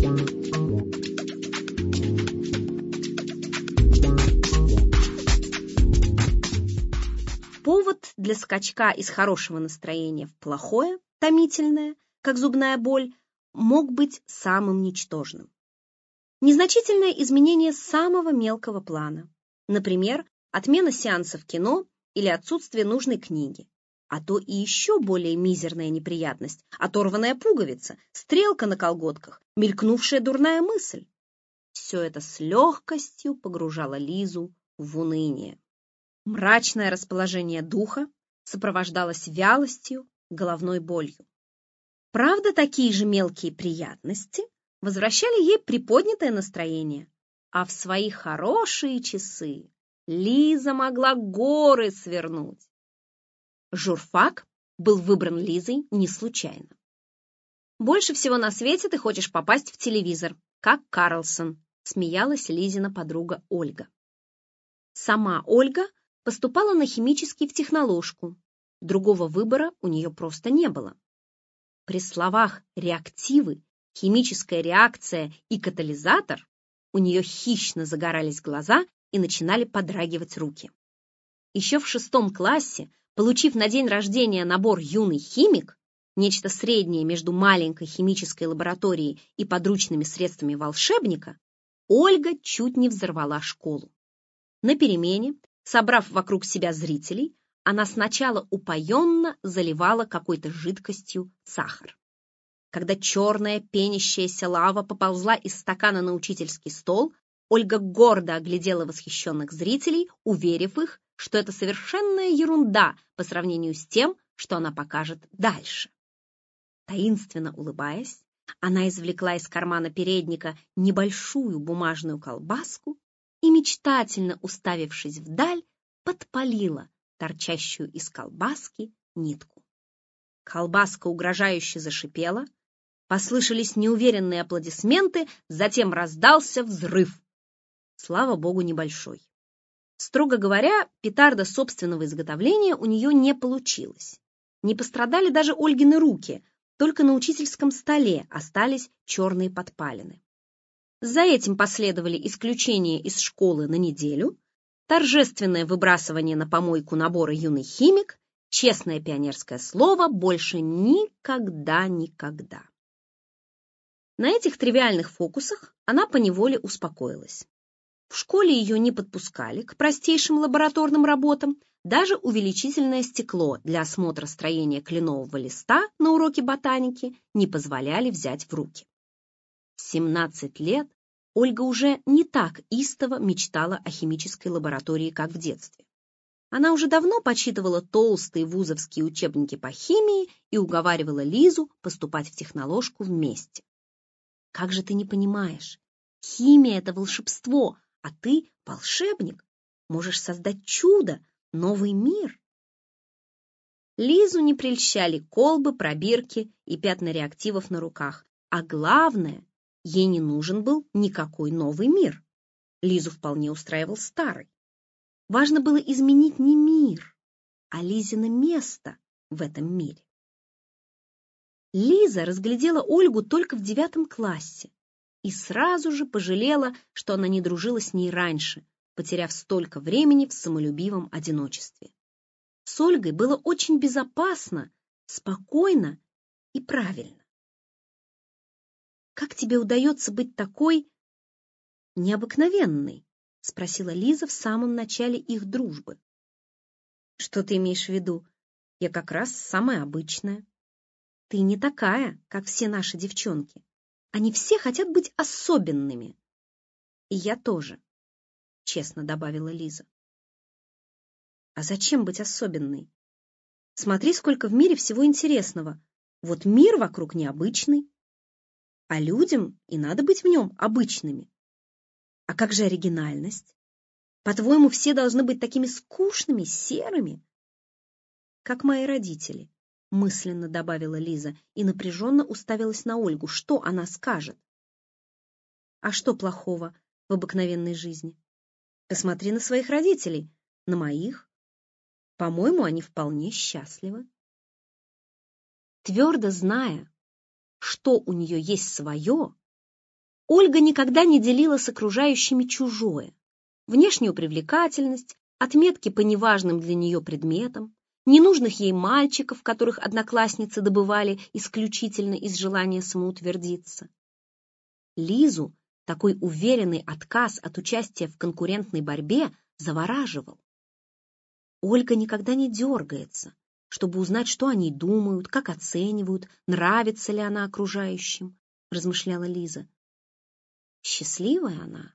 Повод для скачка из хорошего настроения в плохое, томительное, как зубная боль, мог быть самым ничтожным. Незначительное изменение самого мелкого плана. Например, отмена сеанса в кино или отсутствие нужной книги. А то и еще более мизерная неприятность – оторванная пуговица, стрелка на колготках, мелькнувшая дурная мысль. Все это с легкостью погружало Лизу в уныние. Мрачное расположение духа сопровождалось вялостью, головной болью. Правда, такие же мелкие приятности возвращали ей приподнятое настроение, а в свои хорошие часы Лиза могла горы свернуть. Журфак был выбран Лизой не случайно. «Больше всего на свете ты хочешь попасть в телевизор, как Карлсон», смеялась Лизина подруга Ольга. Сама Ольга поступала на химический в техноложку. Другого выбора у нее просто не было. При словах «реактивы», «химическая реакция» и «катализатор» у нее хищно загорались глаза и начинали подрагивать руки. Еще в 6 классе, получив на день рождения набор «Юный химик», нечто среднее между маленькой химической лабораторией и подручными средствами волшебника, Ольга чуть не взорвала школу. На перемене, собрав вокруг себя зрителей, она сначала упоенно заливала какой-то жидкостью сахар. Когда черная пенящаяся лава поползла из стакана на учительский стол, Ольга гордо оглядела восхищенных зрителей, уверив их, что это совершенная ерунда по сравнению с тем, что она покажет дальше. Таинственно улыбаясь, она извлекла из кармана передника небольшую бумажную колбаску и, мечтательно уставившись вдаль, подпалила торчащую из колбаски нитку. Колбаска угрожающе зашипела, послышались неуверенные аплодисменты, затем раздался взрыв. Слава богу, небольшой. Строго говоря, петарда собственного изготовления у нее не получилось. Не пострадали даже Ольгины руки, только на учительском столе остались черные подпалины. За этим последовали исключение из школы на неделю, торжественное выбрасывание на помойку набора «Юный химик», честное пионерское слово «больше никогда». На этих тривиальных фокусах она поневоле успокоилась. В школе ее не подпускали к простейшим лабораторным работам, даже увеличительное стекло для осмотра строения кленового листа на уроке ботаники не позволяли взять в руки. В 17 лет Ольга уже не так истово мечтала о химической лаборатории, как в детстве. Она уже давно почитывала толстые вузовские учебники по химии и уговаривала Лизу поступать в техноложку вместе. «Как же ты не понимаешь? Химия — это волшебство, а ты волшебник. Можешь создать чудо, новый мир». Лизу не прельщали колбы, пробирки и пятна реактивов на руках. А главное, ей не нужен был никакой новый мир. Лизу вполне устраивал старый. Важно было изменить не мир, а Лизино место в этом мире. Лиза разглядела Ольгу только в 9 классе и сразу же пожалела, что она не дружила с ней раньше, потеряв столько времени в самолюбивом одиночестве. С Ольгой было очень безопасно, спокойно и правильно. «Как тебе удается быть такой необыкновенной?» — спросила Лиза в самом начале их дружбы. «Что ты имеешь в виду? Я как раз самая обычная. Ты не такая, как все наши девчонки. Они все хотят быть особенными. И я тоже», — честно добавила Лиза. «А зачем быть особенной? Смотри, сколько в мире всего интересного. Вот мир вокруг необычный, а людям и надо быть в нем обычными. А как же оригинальность? По-твоему, все должны быть такими скучными, серыми?» «Как мои родители», — мысленно добавила Лиза и напряженно уставилась на Ольгу. Что она скажет? «А что плохого в обыкновенной жизни? Посмотри на своих родителей, на моих. По-моему, они вполне счастливы». Твердо зная, что у нее есть свое, Ольга никогда не делила с окружающими чужое. Внешнюю привлекательность, отметки по неважным для нее предметам, ненужных ей мальчиков, которых одноклассницы добывали исключительно из желания самоутвердиться. Лизу такой уверенный отказ от участия в конкурентной борьбе завораживал. Ольга никогда не дергается, чтобы узнать, что они думают, как оценивают, нравится ли она окружающим, размышляла Лиза. Счастливая она.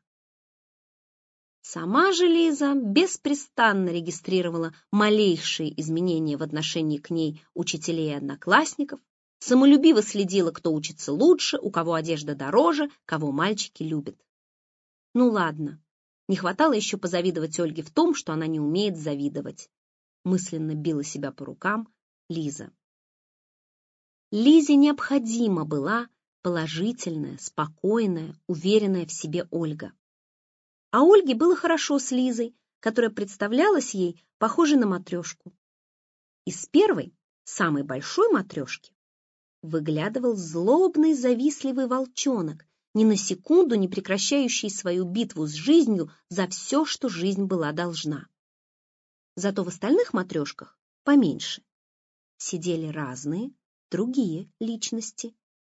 Сама же Лиза беспрестанно регистрировала малейшие изменения в отношении к ней учителей и одноклассников, самолюбиво следила, кто учится лучше, у кого одежда дороже, кого мальчики любят. Ну ладно, не хватало еще позавидовать Ольге в том, что она не умеет завидовать. Мысленно била себя по рукам Лиза. Лизе необходима была положительная, спокойная, уверенная в себе Ольга. А Ольге было хорошо с Лизой, которая представлялась ей похожей на матрешку. Из первой, самой большой матрешки, выглядывал злобный, завистливый волчонок, ни на секунду не прекращающий свою битву с жизнью за все, что жизнь была должна. Зато в остальных матрешках, поменьше, сидели разные, другие личности.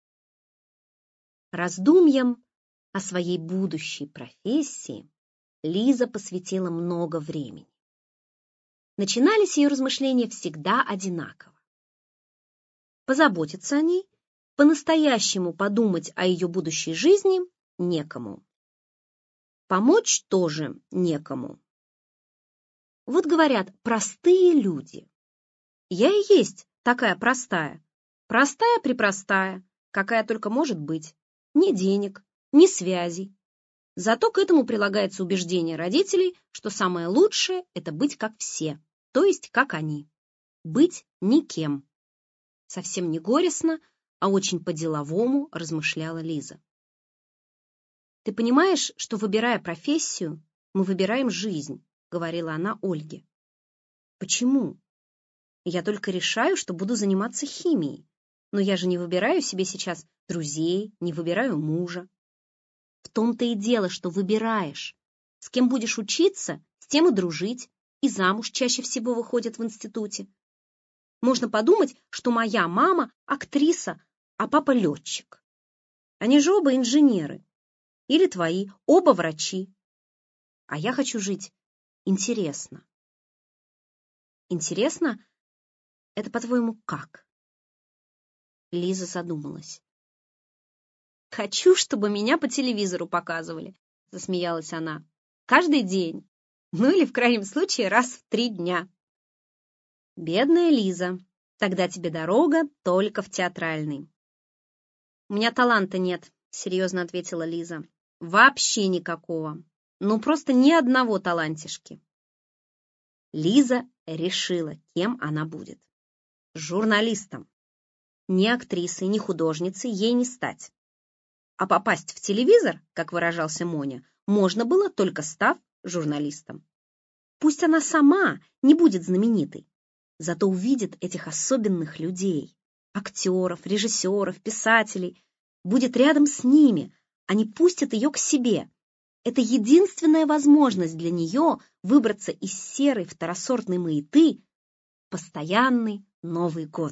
Раздумьям о своей будущей профессии Лиза посвятила много времени. Начинались ее размышления всегда одинаково. Позаботиться о ней, по-настоящему подумать о ее будущей жизни некому. Помочь тоже некому. Вот говорят, простые люди. Я и есть такая простая. Простая-препростая, какая только может быть. Ни денег, ни связей. Зато к этому прилагается убеждение родителей, что самое лучшее – это быть как все, то есть как они. Быть никем. Совсем не горестно, а очень по-деловому размышляла Лиза. «Ты понимаешь, что, выбирая профессию, мы выбираем жизнь», — говорила она Ольге. «Почему? Я только решаю, что буду заниматься химией, но я же не выбираю себе сейчас друзей, не выбираю мужа». В том-то и дело, что выбираешь. С кем будешь учиться, с тем и дружить, и замуж чаще всего выходят в институте. Можно подумать, что моя мама актриса, а папа летчик. Они же оба инженеры. Или твои, оба врачи. А я хочу жить интересно. Интересно? Это, по-твоему, как? Лиза задумалась. Хочу, чтобы меня по телевизору показывали, засмеялась она. Каждый день. Ну или в крайнем случае раз в 3 дня. Бедная Лиза, тогда тебе дорога только в театральный. У меня таланта нет, серьезно ответила Лиза. Вообще никакого. Ну просто ни одного талантишки. Лиза решила, кем она будет. Журналистом. Ни актрисой, ни художницей ей не стать. А попасть в телевизор, как выражался Моня, можно было, только став журналистом. Пусть она сама не будет знаменитой, зато увидит этих особенных людей, актеров, режиссеров, писателей, будет рядом с ними, они пустят ее к себе. Это единственная возможность для нее выбраться из серой второсортной маяты в постоянный Новый год.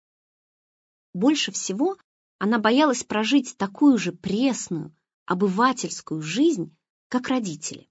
Больше всего она боялась прожить такую же пресную, обывательскую жизнь, как родители.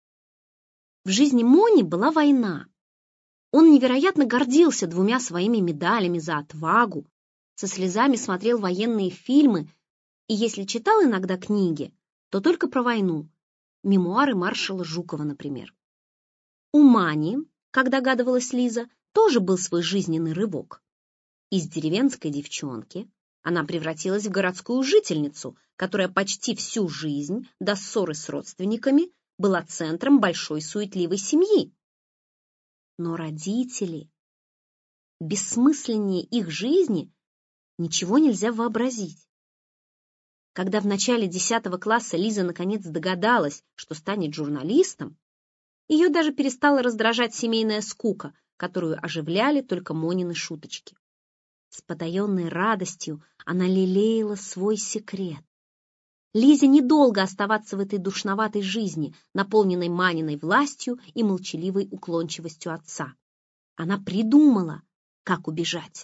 В жизни Мони была война. Он невероятно гордился 2 своими медалями за отвагу, со слезами смотрел военные фильмы и, если читал иногда книги, то только про войну, мемуары маршала Жукова, например. У Мани, как догадывалась Лиза, тоже был свой жизненный рывок. Из деревенской девчонки она превратилась в городскую жительницу, которая почти всю жизнь, до ссоры с родственниками, была центром большой суетливой семьи. Но родители, бессмысленнее их жизни, ничего нельзя вообразить. Когда в начале 10 класса Лиза наконец догадалась, что станет журналистом, ее даже перестала раздражать семейная скука, которую оживляли только Монины шуточки. С потаенной радостью она лелеяла свой секрет. Лизе недолго оставаться в этой душноватой жизни, наполненной Маниной властью и молчаливой уклончивостью отца. Она придумала, как убежать.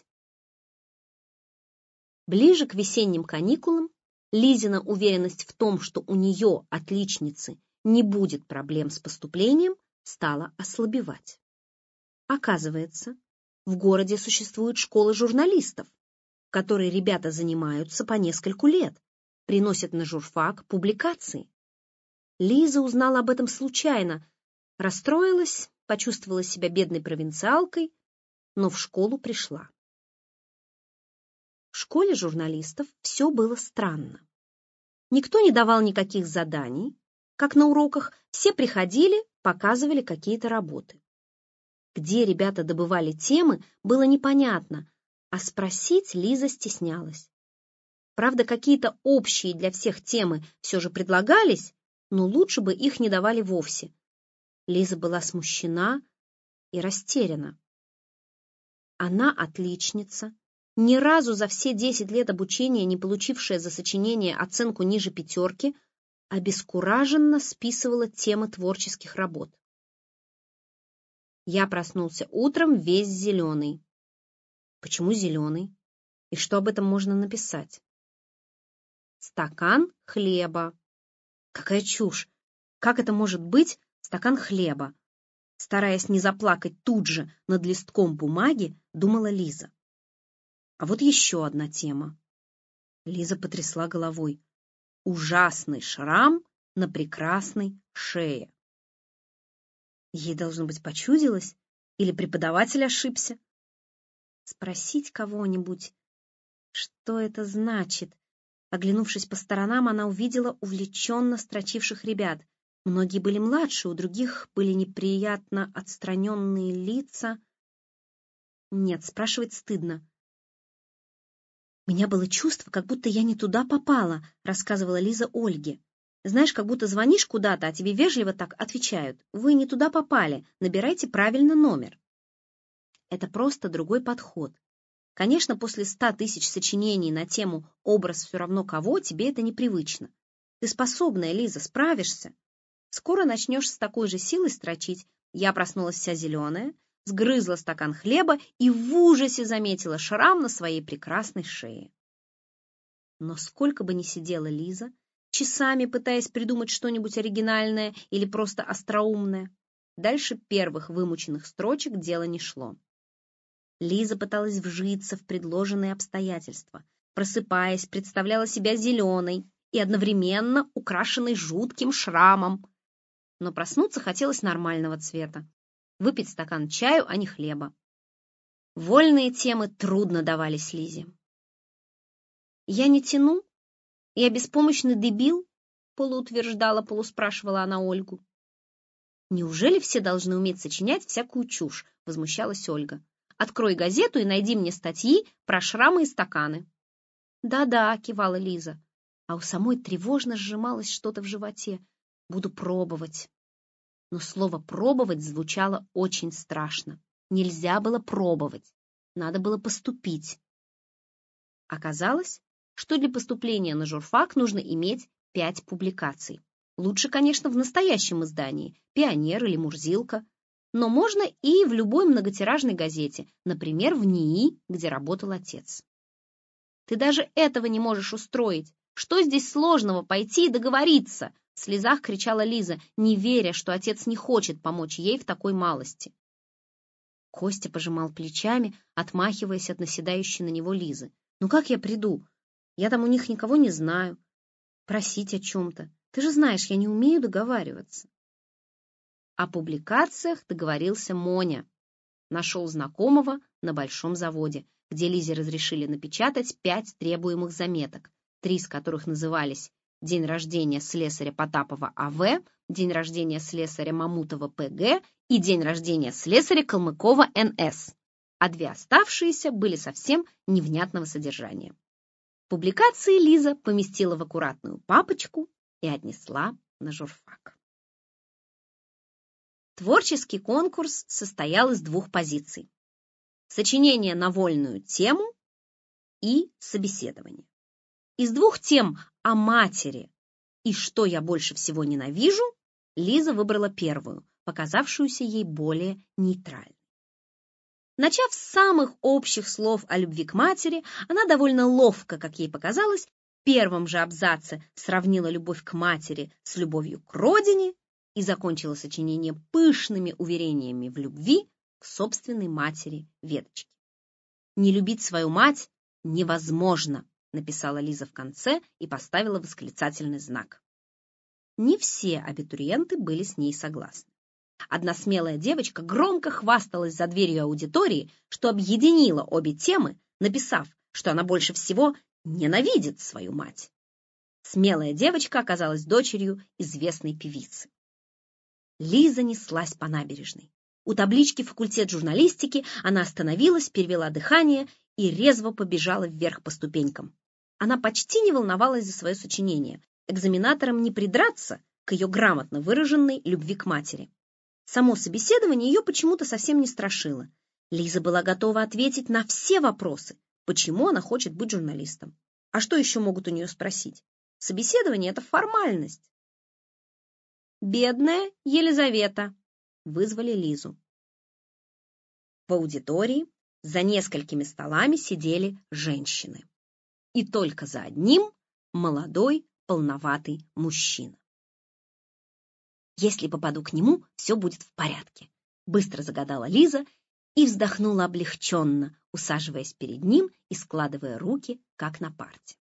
Ближе к весенним каникулам Лизина уверенность в том, что у нее, отличницы, не будет проблем с поступлением, стала ослабевать. Оказывается, в городе существует школа журналистов, в которой ребята занимаются по нескольку лет, приносят на журфак публикации. Лиза узнала об этом случайно, расстроилась, почувствовала себя бедной провинциалкой, но в школу пришла. В школе журналистов все было странно. Никто не давал никаких заданий, как на уроках, все приходили, показывали какие-то работы. Где ребята добывали темы, было непонятно, а спросить Лиза стеснялась. Правда, какие-то общие для всех темы все же предлагались, но лучше бы их не давали вовсе. Лиза была смущена и растеряна. Она отличница, ни разу за все 10 лет обучения не получившая за сочинение оценку ниже 5, обескураженно списывала темы творческих работ. Я проснулся утром весь зеленый. Почему зеленый? И что об этом можно написать? Стакан хлеба. Какая чушь! Как это может быть стакан хлеба? Стараясь не заплакать тут же над листком бумаги, думала Лиза. А вот еще одна тема. Лиза потрясла головой. Ужасный шрам на прекрасной шее. Ей, должно быть, почудилось, или преподаватель ошибся. Спросить кого-нибудь, что это значит? Оглянувшись по сторонам, она увидела увлеченно строчивших ребят. Многие были младше, у других были неприятно отстраненные лица. Нет, спрашивать стыдно. «У меня было чувство, как будто я не туда попала», — рассказывала Лиза Ольге. «Знаешь, как будто звонишь куда-то, а тебе вежливо так отвечают. Вы не туда попали, набирайте правильно номер». Это просто другой подход. Конечно, после 100 000 сочинений на тему «Образ все равно кого» тебе это непривычно. Ты способная, Лиза, справишься. Скоро начнешь с такой же силой строчить. Я проснулась вся зеленая, сгрызла стакан хлеба и в ужасе заметила шрам на своей прекрасной шее. Но сколько бы ни сидела Лиза, часами пытаясь придумать что-нибудь оригинальное или просто остроумное, дальше первых вымученных строчек дело не шло. Лиза пыталась вжиться в предложенные обстоятельства. Просыпаясь, представляла себя зеленой и одновременно украшенной жутким шрамом. Но проснуться хотелось нормального цвета. Выпить стакан чаю, а не хлеба. Вольные темы трудно давались Лизе. «Я не тяну? Я беспомощный дебил?» — полуутверждала, полуспрашивала она Ольгу. «Неужели все должны уметь сочинять всякую чушь?» — возмущалась Ольга. «Открой газету и найди мне статьи про шрамы и стаканы». «Да-да», — кивала Лиза, а у самой тревожно сжималось что-то в животе. «Буду пробовать». Но слово «пробовать» звучало очень страшно. Нельзя было пробовать, надо было поступить. Оказалось, что для поступления на журфак нужно иметь 5 публикаций. Лучше, конечно, в настоящем издании, «Пионер» или «Мурзилка», но можно и в любой многотиражной газете, например, в НИИ, где работал отец. «Ты даже этого не можешь устроить. Что здесь сложного пойти и договориться?» В слезах кричала Лиза, не веря, что отец не хочет помочь ей в такой малости. Костя пожимал плечами, отмахиваясь от наседающей на него Лизы. «Ну как я приду? Я там у них никого не знаю. Просить о чем-то. Ты же знаешь, я не умею договариваться». О публикациях договорился Моня. Нашел знакомого на большом заводе, где Лизе разрешили напечатать 5 требуемых заметок, 3 из которых назывались «День рождения слесаря Потапова А.В., день рождения слесаря Мамутова П.Г. и день рождения слесаря Калмыкова Н.С., а 2 оставшиеся были совсем невнятного содержания. Публикации Лиза поместила в аккуратную папочку и отнесла на журфак. Творческий конкурс состоял из 2 позиций: сочинение на вольную тему и собеседование. Из 2 тем о матери и что я больше всего ненавижу, Лиза выбрала первую, показавшуюся ей более нейтральной. Начав с самых общих слов о любви к матери, она довольно ловко, как ей показалось, в первом же абзаце сравнила любовь к матери с любовью к родине и закончила сочинение пышными уверениями в любви к собственной матери Веточке. «Не любить свою мать невозможно», написала Лиза в конце и поставила восклицательный знак. Не все абитуриенты были с ней согласны. Одна смелая девочка громко хвасталась за дверью аудитории, что объединила обе темы, написав, что она больше всего ненавидит свою мать. Смелая девочка оказалась дочерью известной певицы. Лиза неслась по набережной. У таблички «Факультет журналистики» она остановилась, перевела дыхание и резво побежала вверх по ступенькам. Она почти не волновалась за свое сочинение. Экзаменаторам не придраться к ее грамотно выраженной любви к матери. Само собеседование ее почему-то совсем не страшило. Лиза была готова ответить на все вопросы, почему она хочет быть журналистом. А что еще могут у нее спросить? Собеседование — это формальность. «Бедная Елизавета», — вызвали Лизу. В аудитории за несколькими столами сидели женщины. И только за одним молодой, полноватый мужчина. «Если попаду к нему, все будет в порядке», — быстро загадала Лиза и вздохнула облегченно, усаживаясь перед ним и складывая руки, как на парте.